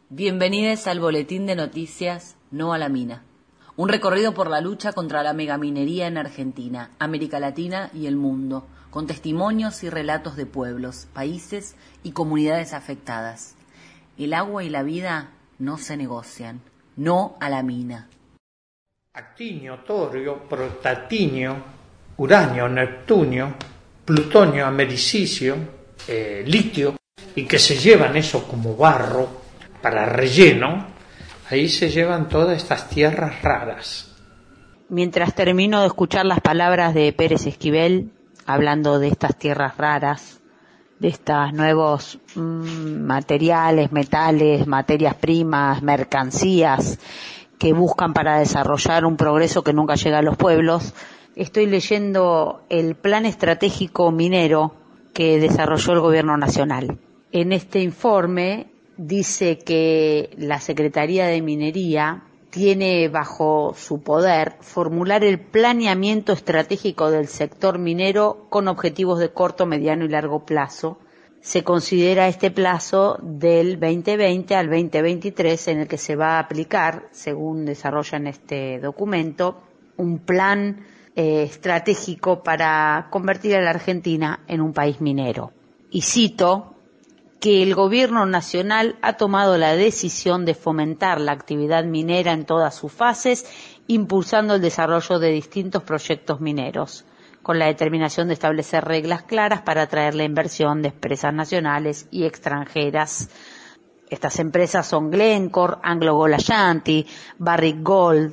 Bienvenidos al Boletín de Noticias No a la Mina. Un recorrido por la lucha contra la megaminería en Argentina, América Latina y el mundo, con testimonios y relatos de pueblos, países y comunidades afectadas. El agua y la vida no se negocian. No a la mina. Actinio, torio, protatinio, uranio, neptunio, plutonio, americicio, litio, y que se llevan eso como barro para relleno. Ahí se llevan todas estas tierras raras. Mientras termino de escuchar las palabras de Pérez Esquivel, hablando de estas tierras raras, de estos nuevos materiales, metales, materias primas, mercancías que buscan para desarrollar un progreso que nunca llega a los pueblos, estoy leyendo el Plan Estratégico Minero que desarrolló el Gobierno Nacional. En este informe dice que la Secretaría de Minería tiene bajo su poder formular el planeamiento estratégico del sector minero con objetivos de corto, mediano y largo plazo. Se considera este plazo del 2020 al 2023 en el que se va a aplicar, según desarrolla en este documento, un plan estratégico para convertir a la Argentina en un país minero. Y cito que el Gobierno Nacional ha tomado la decisión de fomentar la actividad minera en todas sus fases, impulsando el desarrollo de distintos proyectos mineros, con la determinación de establecer reglas claras para atraer la inversión de empresas nacionales y extranjeras. Estas empresas son Glencore, AngloGold Ashanti, Barrick Gold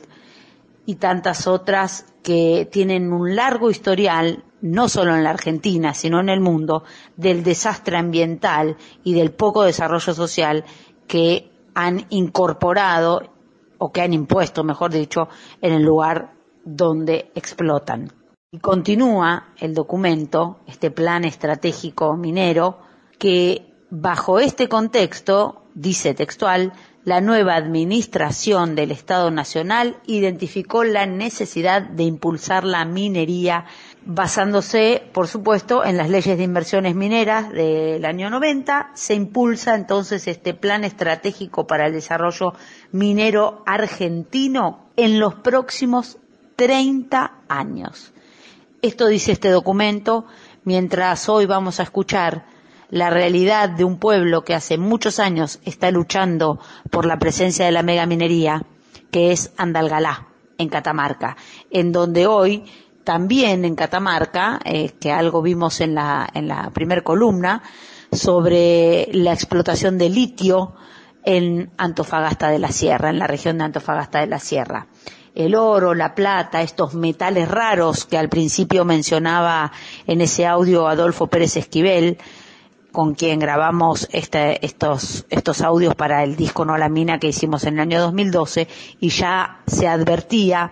y tantas otras que tienen un largo historial, no solo en la Argentina, sino en el mundo, del desastre ambiental y del poco desarrollo social que han incorporado, o que han impuesto, mejor dicho, en el lugar donde explotan. Y continúa el documento, este plan estratégico minero, que bajo este contexto, dice textual, la nueva administración del Estado Nacional identificó la necesidad de impulsar la minería basándose, por supuesto, en las leyes de inversiones mineras del año 90. Se impulsa entonces este plan estratégico para el desarrollo minero argentino en los próximos 30 años. Esto dice este documento, mientras hoy vamos a escuchar la realidad de un pueblo que hace muchos años está luchando por la presencia de la megaminería, que es Andalgalá, en Catamarca, en donde hoy también en Catamarca, que algo vimos en la primer columna, sobre la explotación de litio en Antofagasta de la Sierra, en la región de Antofagasta de la Sierra. El oro, la plata, estos metales raros que al principio mencionaba en ese audio Adolfo Pérez Esquivel, con quien grabamos estos audios para el disco No a la Mina que hicimos en el año 2012, y ya se advertía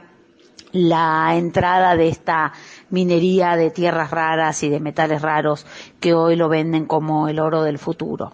la entrada de esta minería de tierras raras y de metales raros que hoy lo venden como el oro del futuro.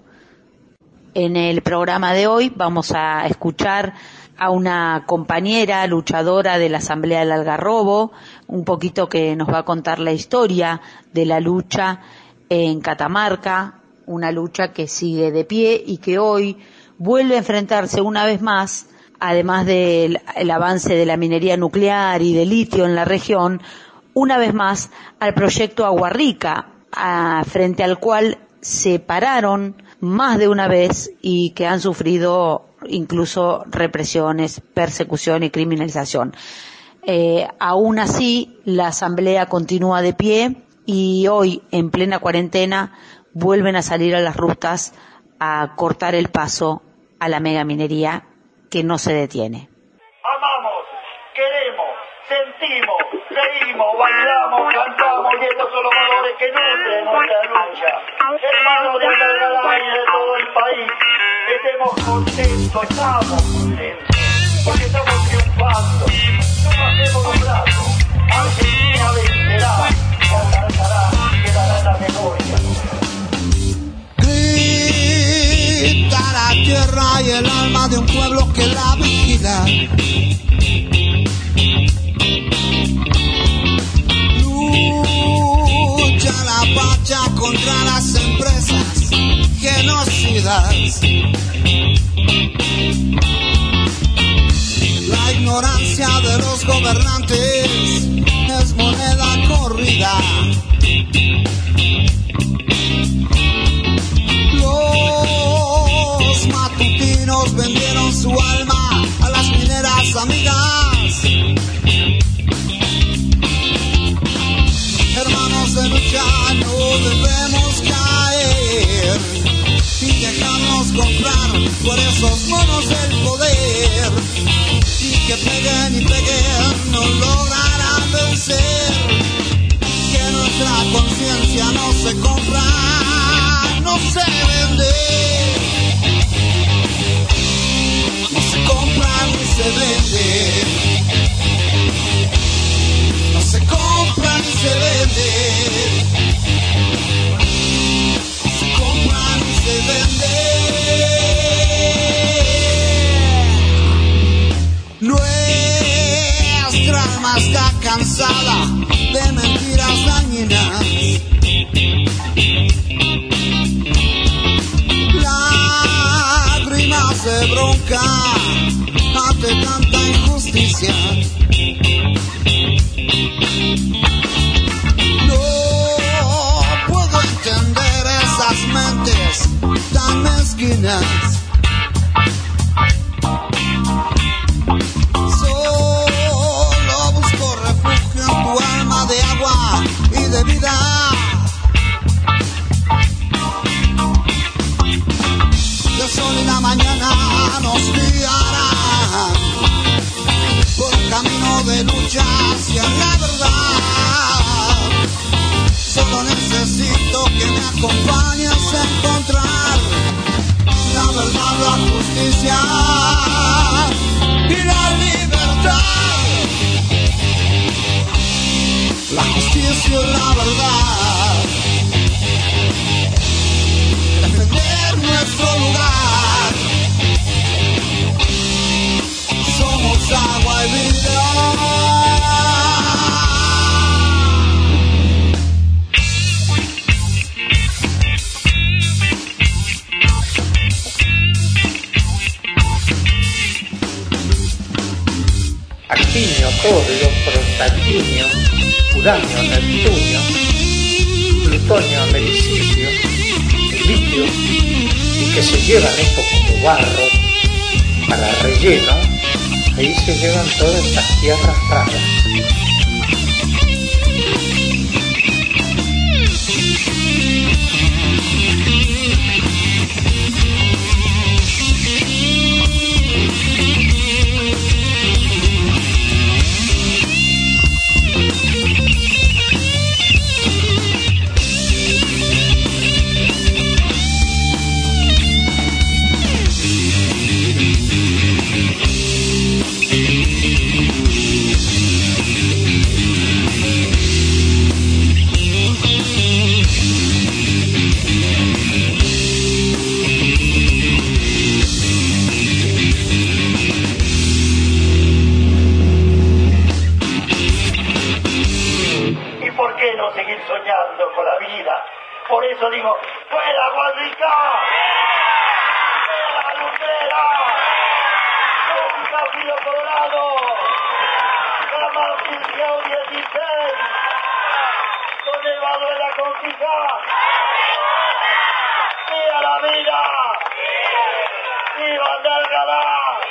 En el programa de hoy vamos a escuchar a una compañera luchadora de la Asamblea del Algarrobo, un poquito que nos va a contar la historia de la lucha en Catamarca, una lucha que sigue de pie y que hoy vuelve a enfrentarse una vez más, además del avance de la minería nuclear y de litio en la región, una vez más al proyecto Agua Rica, frente al cual se pararon más de una vez y que han sufrido incluso represiones, persecución y criminalización. Aún así, la Asamblea continúa de pie y hoy, en plena cuarentena, vuelven a salir a las rutas a cortar el paso a la megaminería que no se detiene. Amamos, queremos, sentimos, reímos, bailamos, cantamos y estos son los valores que nutren nuestra lucha. Hermanos de Andalgalá y de todo el país, estemos contentos, estamos contentos, porque estamos triunfando, no bajemos los brazos, Argentina vencerá, y Andalgalá quedará en la memoria. Grita la tierra y el alma de un pueblo que la vigila. Lucha la pacha contra las empresas genocidas. gobernantes es moneda corrida. Los matutinos vendieron su alma a las mineras amigas. Hermanos de lucha, no debemos caer y dejarnos comprar por esos monos del poder, y que peguen y peguen no lograrán vencer. Que nuestra conciencia no se compra, no se vende, no se compra ni se vende, no se compra ni se vende, no se compra ni se vende. Nuestra alma está cansada de mentiras dañinas. Lágrimas de bronca ante tanta injusticia. No puedo entender esas mentes tan mezquinas. Solo busco refugio en tu alma de agua y de vida. El sol y la mañana nos guiarán por un camino de lucha hacia la verdad. Solo necesito que me acompañes a encontrar la verdad, la justicia y la libertad. La justicia y la verdad. Defender nuestro lugar. Somos agua y vida. Actinio, torio, protatinio, uranio, neptunio, plutonio, americicio, litio, y que se llevan esto como barro para relleno. Ahí se llevan todas estas tierras raras. Soñando con la vida. Por eso digo, ¡fuera Guadrica! ¡Fuera Lucera! ¡Nunca Pío Colorado! ¡Jamás Liceo 16! ¡Con el valor de la Conquista! ¡Viva la vida! ¡Viva Andalgalá!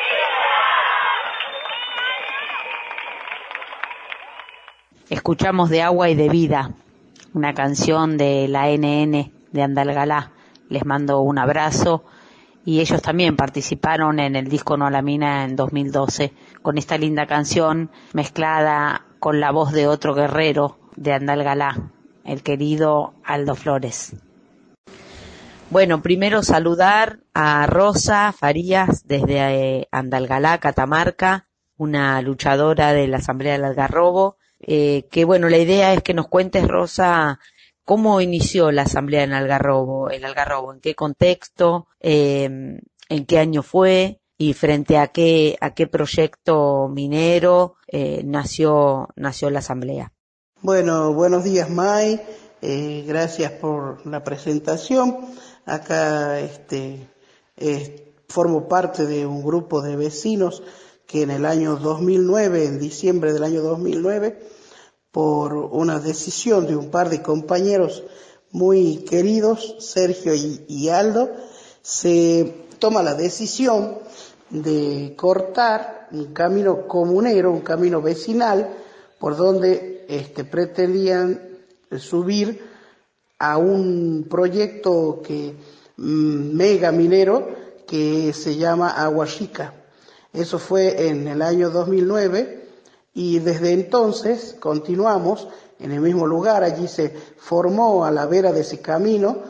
Escuchamos de Agua y de Vida, una canción de la NN de Andalgalá. Les mando un abrazo, y ellos también participaron en el disco No a la Mina en 2012 con esta linda canción mezclada con la voz de otro guerrero de Andalgalá, el querido Aldo Flores. Bueno, primero saludar a Rosa Farías desde Andalgalá, Catamarca, una luchadora de la Asamblea del Algarrobo. Que bueno, la idea es que nos cuentes, Rosa, cómo inició la Asamblea en el Algarrobo, en qué contexto, en qué año fue y frente a qué proyecto minero nació la Asamblea. Bueno, buenos días, May, gracias por la presentación. Acá formo parte de un grupo de vecinos que en el año 2009, en diciembre del año 2009, por una decisión de un par de compañeros muy queridos, Sergio y Aldo, se toma la decisión de cortar un camino comunero, un camino vecinal, por donde pretendían subir a un proyecto mega minero que se llama Agua Chica. Eso fue en el año 2009 y desde entonces continuamos en el mismo lugar. Allí se formó a la vera de ese camino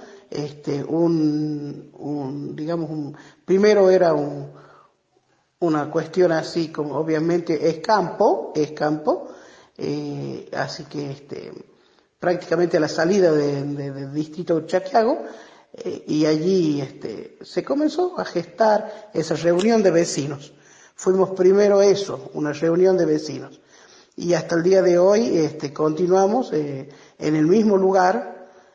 primero era una cuestión así como obviamente es campo, así que prácticamente a la salida del distrito de Chaquiago, y allí se comenzó a gestar esa reunión de vecinos. Fuimos primero eso, una reunión de vecinos, y hasta el día de hoy continuamos en el mismo lugar,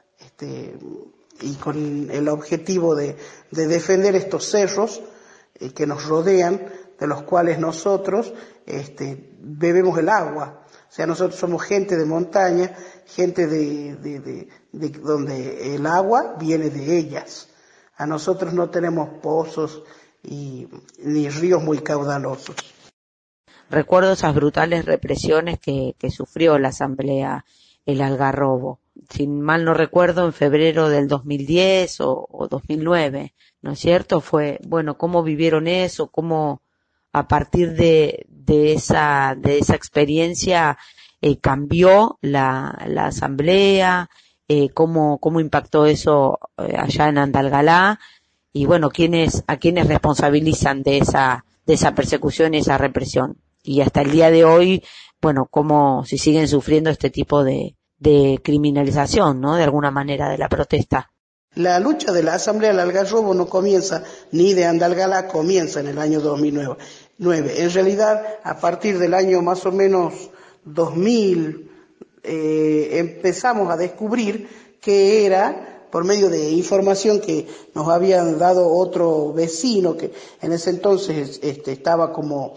y con el objetivo de defender estos cerros que nos rodean, de los cuales nosotros bebemos el agua. O sea, nosotros somos gente de montaña, gente de donde el agua viene de ellas. A nosotros no tenemos pozos ni ríos muy caudalosos. Recuerdo esas brutales represiones que sufrió la Asamblea El Algarrobo. Si mal no recuerdo, en febrero del 2010 o 2009, ¿no es cierto? ¿Cómo vivieron eso? ¿Cómo a partir de esa experiencia cambió la Asamblea? ¿Cómo impactó eso allá en Andalgalá? Y bueno, ¿a quiénes responsabilizan de esa persecución y esa represión? Y hasta el día de hoy, si siguen sufriendo este tipo de criminalización, ¿no? De alguna manera, de la protesta. La lucha de la Asamblea del Algarrobo no comienza ni de Andalgalá, comienza en el año 2009. En realidad, a partir del año más o menos 2000, empezamos a descubrir que era por medio de información que nos habían dado otro vecino que en ese entonces estaba como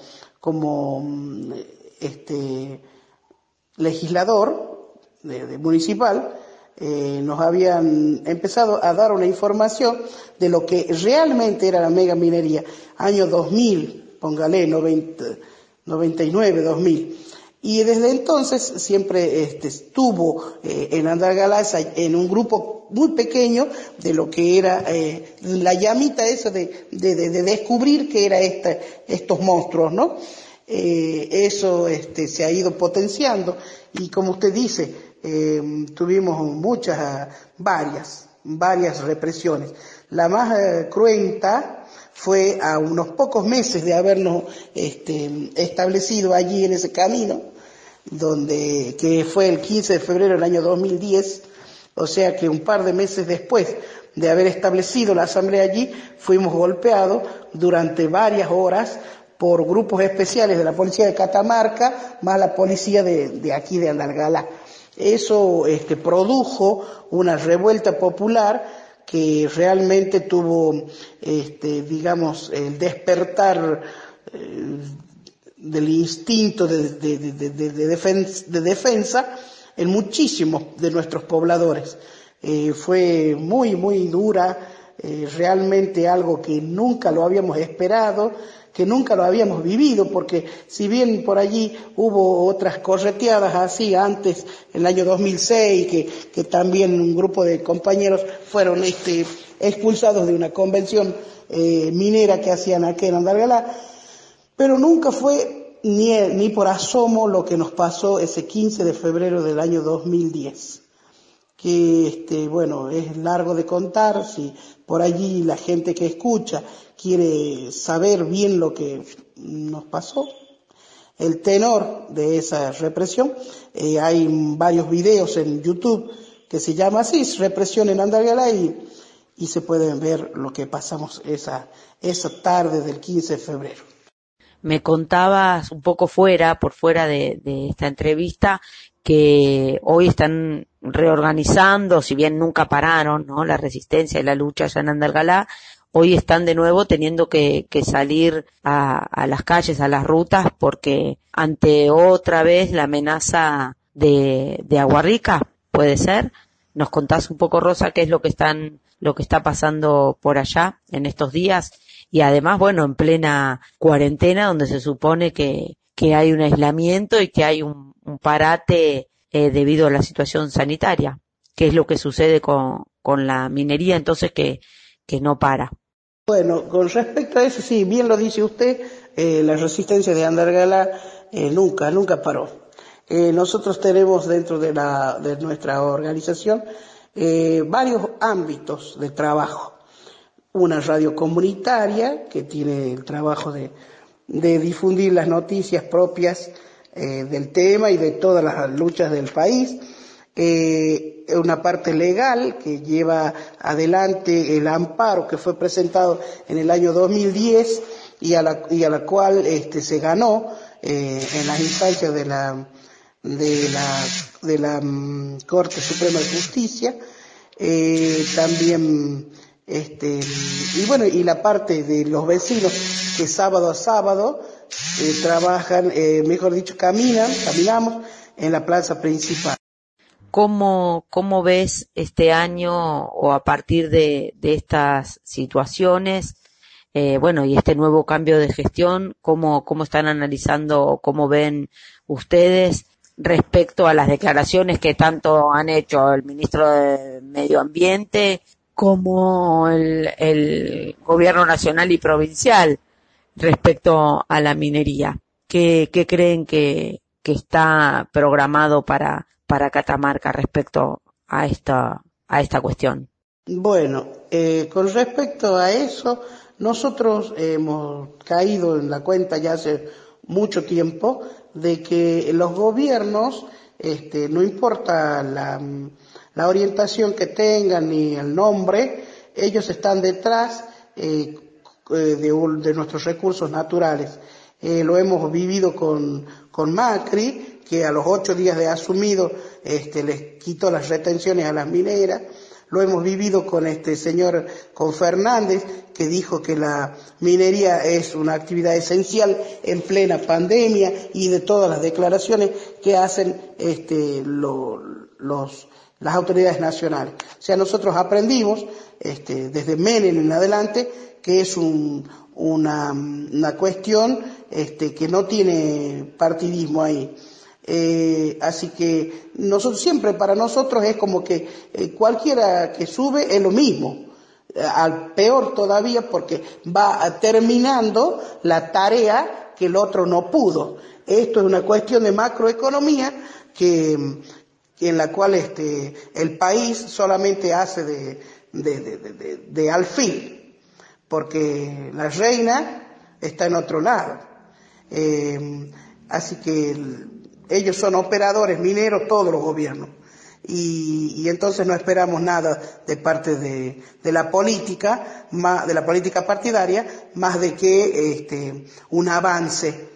legislador de municipal. Nos habían empezado a dar una información de lo que realmente era la mega minería, año 2000, póngale, 99, 2000. Y desde entonces siempre estuvo en Andalgalá en un grupo muy pequeño de lo que era la llamita esa de descubrir que era estos monstruos, ¿no? Eso se ha ido potenciando y como usted dice, tuvimos varias represiones. La más cruenta fue a unos pocos meses de habernos establecido allí en ese camino, que fue el 15 de febrero del año 2010, o sea que un par de meses después de haber establecido la asamblea allí, fuimos golpeados durante varias horas por grupos especiales de la policía de Catamarca, más la policía de aquí de Andalgalá. Eso produjo una revuelta popular que realmente tuvo, el despertar del instinto de defensa en muchísimos de nuestros pobladores. Fue muy, muy dura, realmente algo que nunca lo habíamos esperado, que nunca lo habíamos vivido, porque si bien por allí hubo otras correteadas así antes, en el año 2006, que también un grupo de compañeros fueron expulsados de una convención minera que hacían aquí en Andalgalá, pero nunca fue ni por asomo lo que nos pasó ese 15 de febrero del año 2010. Que es largo de contar, si por allí la gente que escucha quiere saber bien lo que nos pasó, el tenor de esa represión, hay varios videos en YouTube que se llama así, Represión en Andalgalá, y se pueden ver lo que pasamos esa tarde del 15 de febrero. Me contabas un poco por fuera de esta entrevista, que hoy están reorganizando, si bien nunca pararon, ¿no?, la resistencia y la lucha allá en Andalgalá. hoy están de nuevo teniendo que salir a las calles, a las rutas, porque ante otra vez la amenaza de Agua Rica, ¿puede ser? ¿Nos contás un poco, Rosa, qué es lo que está pasando por allá en estos días? Y además, bueno, en plena cuarentena, donde se supone que hay un aislamiento y que hay un parate debido a la situación sanitaria. ¿Qué es lo que sucede con la minería entonces que no para? Bueno, con respecto a eso, sí, bien lo dice usted, la resistencia de Andalgalá nunca paró. Nosotros tenemos dentro de nuestra organización varios ámbitos de trabajo. Una radio comunitaria que tiene el trabajo de difundir las noticias propias del tema y de todas las luchas del país. Una parte legal que lleva adelante el amparo que fue presentado en el año 2010 y a la cual se ganó en las instancias de la Corte Suprema de Justicia. También y la parte de los vecinos que sábado a sábado trabajan, mejor dicho, caminamos en la plaza principal. ¿Cómo ves este año o a partir de estas situaciones, y este nuevo cambio de gestión, cómo están analizando o cómo ven ustedes respecto a las declaraciones que tanto han hecho el ministro de Medio Ambiente como el gobierno nacional y provincial respecto a la minería? ¿Qué creen que está programado para Catamarca respecto a esta cuestión? Bueno, con respecto a eso, nosotros hemos caído en la cuenta ya hace mucho tiempo de que los gobiernos, no importa la orientación que tengan ni el nombre, ellos están detrás de nuestros recursos naturales. Lo hemos vivido con Macri, que a los 8 días de asumido les quitó las retenciones a las mineras. Lo hemos vivido con Fernández, que dijo que la minería es una actividad esencial en plena pandemia, y de todas las declaraciones que hacen las autoridades nacionales. O sea, nosotros aprendimos desde Menem en adelante que es una cuestión que no tiene partidismo ahí. Así que para nosotros es como que cualquiera que sube es lo mismo, al peor todavía, porque va terminando la tarea que el otro no pudo. Esto es una cuestión de macroeconomía en la cual el país solamente hace de alfil, porque la reina está en otro lado. Así que ellos son operadores mineros, todos los gobiernos, y entonces no esperamos nada de parte de la política, de la política partidaria, más de que un avance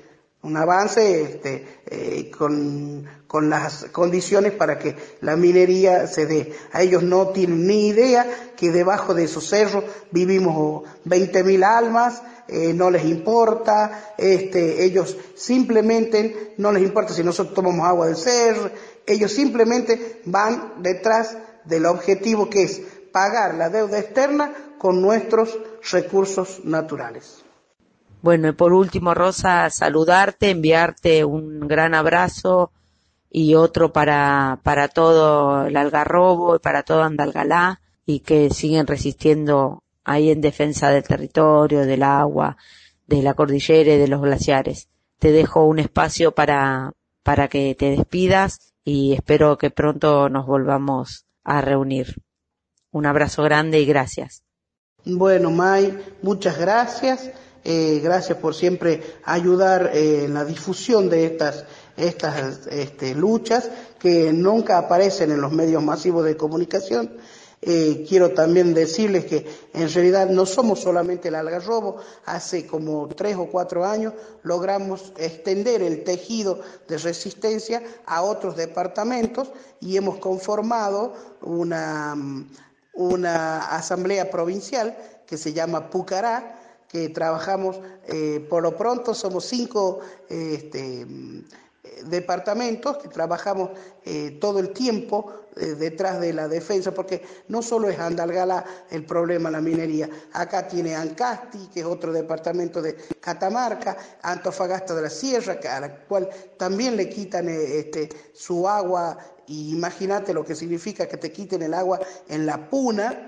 con las condiciones para que la minería se dé. A ellos no tienen ni idea que debajo de esos cerros vivimos 20.000 almas. No les importa, ellos simplemente no les importa si nosotros tomamos agua del cerro. Ellos simplemente van detrás del objetivo, que es pagar la deuda externa con nuestros recursos naturales. Bueno, y por último, Rosa, saludarte, enviarte un gran abrazo y otro para todo el Algarrobo y para todo Andalgalá, y que siguen resistiendo ahí en defensa del territorio, del agua, de la cordillera y de los glaciares. Te dejo un espacio para que te despidas y espero que pronto nos volvamos a reunir. Un abrazo grande y gracias. Bueno, May, muchas gracias. Gracias por siempre ayudar en la difusión de estas luchas que nunca aparecen en los medios masivos de comunicación. Quiero también decirles que en realidad no somos solamente el Algarrobo. Hace como 3 o 4 años logramos extender el tejido de resistencia a otros departamentos y hemos conformado una asamblea provincial que se llama Pucará, que trabajamos, por lo pronto somos 5 departamentos que trabajamos todo el tiempo detrás de la defensa, porque no solo es Andalgalá el problema, la minería. Acá tiene Ancasti, que es otro departamento de Catamarca, Antofagasta de la Sierra, a la cual también le quitan su agua, y imagínate lo que significa que te quiten el agua en La Puna.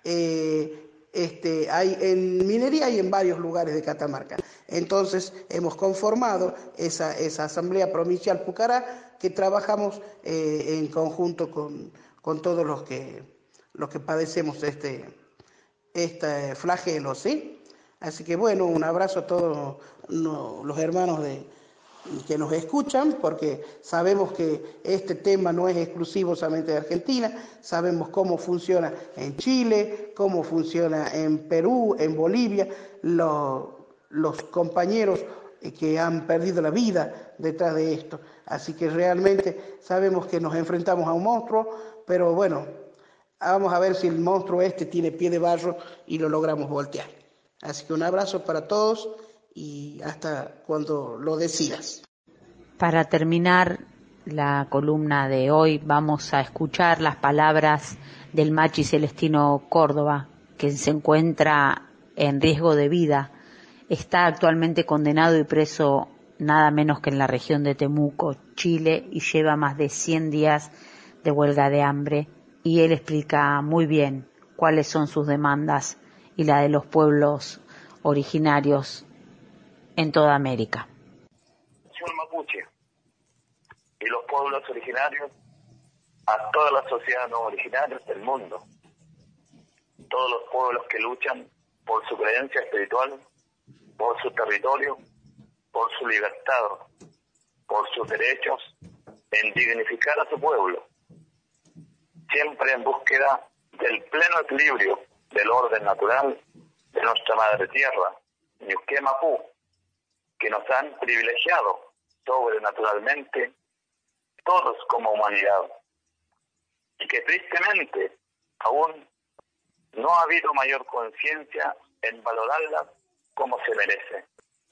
Hay en minería y en varios lugares de Catamarca. Entonces hemos conformado esa Asamblea Provincial Pucará, que trabajamos en conjunto con todos los que padecemos este flagelo, ¿sí? Así que bueno, un abrazo a todos los hermanos que nos escuchan, porque sabemos que este tema no es exclusivo solamente de Argentina, sabemos cómo funciona en Chile, cómo funciona en Perú, en Bolivia, los compañeros que han perdido la vida detrás de esto. Así que realmente sabemos que nos enfrentamos a un monstruo, pero bueno, vamos a ver si el monstruo tiene pie de barro y lo logramos voltear. Así que un abrazo para todos y hasta cuando lo decidas. Para terminar la columna de hoy vamos a escuchar las palabras del Machi Celestino Córdoba, que se encuentra en riesgo de vida. Está actualmente condenado y preso nada menos que en la región de Temuco, Chile, y lleva más de 100 días de huelga de hambre. Y él explica muy bien cuáles son sus demandas y la de los pueblos originarios en toda América. Mapuche y los pueblos originarios, a todas las sociedades no originarias del mundo, todos los pueblos que luchan por su creencia espiritual, por su territorio, por su libertad, por sus derechos, en dignificar a su pueblo, siempre en búsqueda del pleno equilibrio del orden natural de nuestra madre tierra, Ñuquén Mapú, que nos han privilegiado sobrenaturalmente todos como humanidad, y que tristemente aún no ha habido mayor conciencia en valorarla como se merece.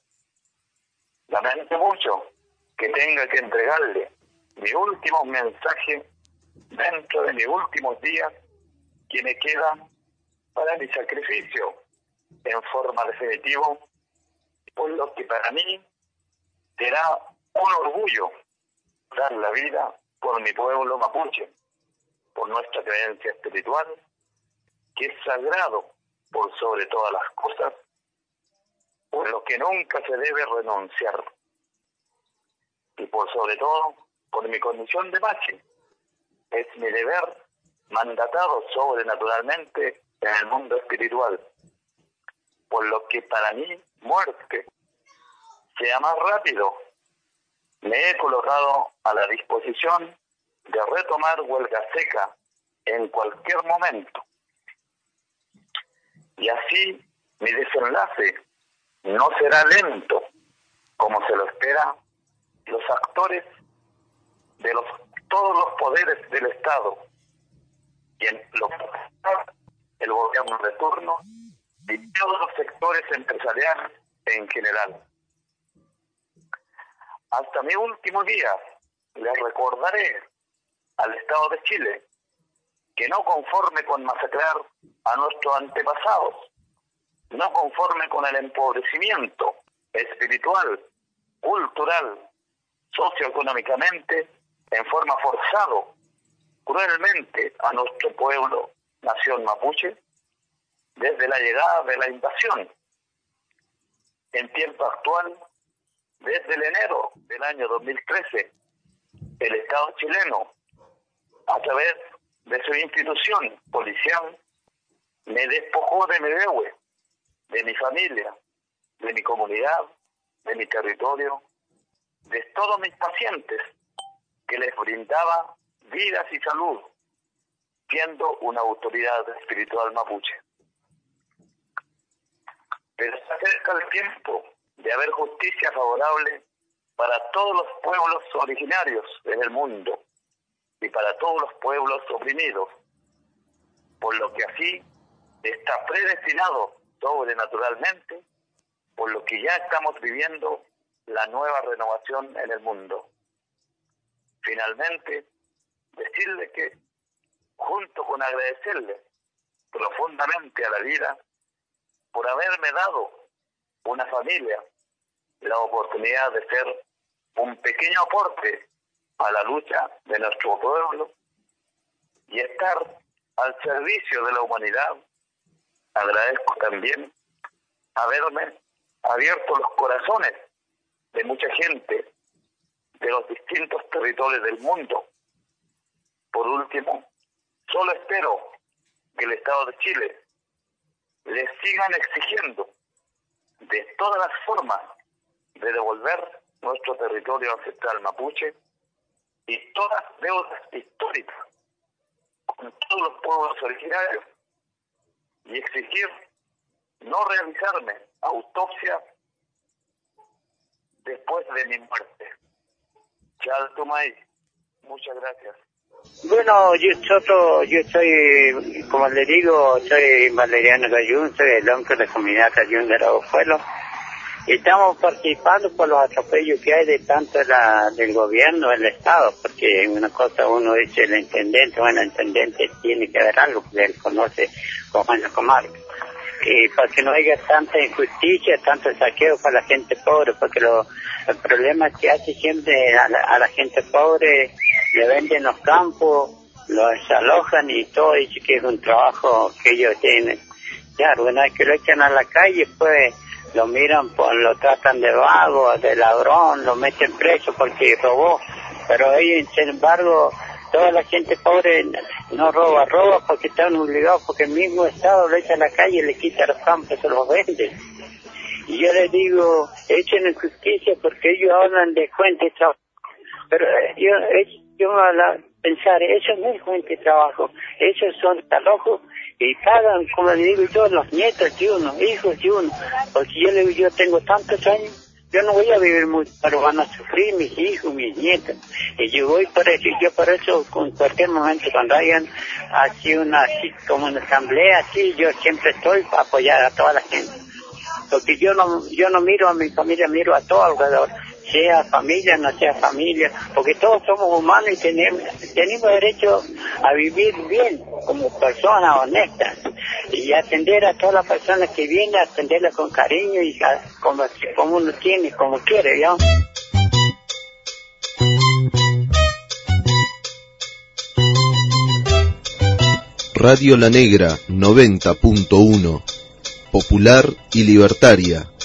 Lamento mucho que tenga que entregarle mi último mensaje dentro de mis últimos días, que me queda para mi sacrificio en forma definitiva, por lo que para mí será un orgullo dar la vida por mi pueblo mapuche, por nuestra creencia espiritual, que es sagrado por sobre todas las cosas, por lo que nunca se debe renunciar, y por sobre todo por mi condición de machi. Es mi deber, mandatado sobrenaturalmente en el mundo espiritual, por lo que para mí muerte sea más rápido. Me he colocado a la disposición de retomar huelga seca en cualquier momento. Y así mi desenlace no será lento, como se lo espera los actores de todos los poderes del Estado, y en lo el gobierno de turno y todos los sectores empresariales en general. Hasta mi último día le recordaré al Estado de Chile que, no conforme con masacrar a nuestros antepasados, no conforme con el empobrecimiento espiritual, cultural, socioeconómicamente, en forma forzado, cruelmente a nuestro pueblo, nación mapuche, desde la llegada de la invasión. En tiempo actual, desde el enero del año 2013, el Estado chileno, a través de su institución policial, me despojó de mi deuda, de mi familia, de mi comunidad, de mi territorio, de todos mis pacientes, que les brindaba vidas y salud, siendo una autoridad espiritual mapuche. Pero se acerca el tiempo de haber justicia favorable para todos los pueblos originarios en el mundo y para todos los pueblos oprimidos, por lo que así está predestinado sobrenaturalmente, por lo que ya estamos viviendo la nueva renovación en el mundo. Finalmente, decirle que, junto con agradecerle profundamente a la vida por haberme dado una familia, la oportunidad de ser un pequeño aporte a la lucha de nuestro pueblo y estar al servicio de la humanidad, agradezco también haberme abierto los corazones de mucha gente de los distintos territorios del mundo. Por último, solo espero que el Estado de Chile les sigan exigiendo de todas las formas de devolver nuestro territorio ancestral mapuche y todas las deudas históricas con todos los pueblos originarios, y exigir no realizarme autopsia después de mi muerte. Chaltumay, muchas gracias. Bueno, yo soy, como le digo, soy Valeriano Cayún, soy el oncle de la comunidad Cayún de Araguajuelo. Estamos participando por los atropellos que hay de tanto del gobierno, del Estado, porque una cosa uno dice el intendente, bueno, el intendente tiene que ver algo, porque él conoce cómo es la comarca. Y para que no haya tanta injusticia, tanto saqueo para la gente pobre, porque el problema es que hace siempre a la gente pobre, le venden los campos, los desalojan y todo, dice que es un trabajo que ellos tienen. Claro, una vez que lo echan a la calle, pues lo miran, lo tratan de vago, de ladrón, lo meten preso porque robó, pero ellos, sin embargo, toda la gente pobre no roba porque están obligados, porque el mismo Estado lo echa a la calle, le quita los campos, se los vende. Y yo les digo, echen justicia porque ellos hablan de fuente de trabajo, pero yo a pensar, eso no es fuente de trabajo, esos son talojos y pagan, como le digo yo, los nietos de uno, hijos de uno, porque yo le digo, yo tengo tantos años, yo no voy a vivir mucho, pero van a sufrir mis hijos, mis nietos, y yo voy por eso, y yo por eso, en cualquier momento, cuando hayan así como una asamblea, así, yo siempre estoy para apoyar a toda la gente, porque yo no miro a mi familia, miro a todo alrededor, sea familia, no sea familia, porque todos somos humanos y tenemos derecho a vivir bien, como personas honestas, y atender a todas las personas que vienen, atenderlas con cariño y como uno tiene, como quiere, ¿ya? Radio La Negra 90.1, popular y libertaria.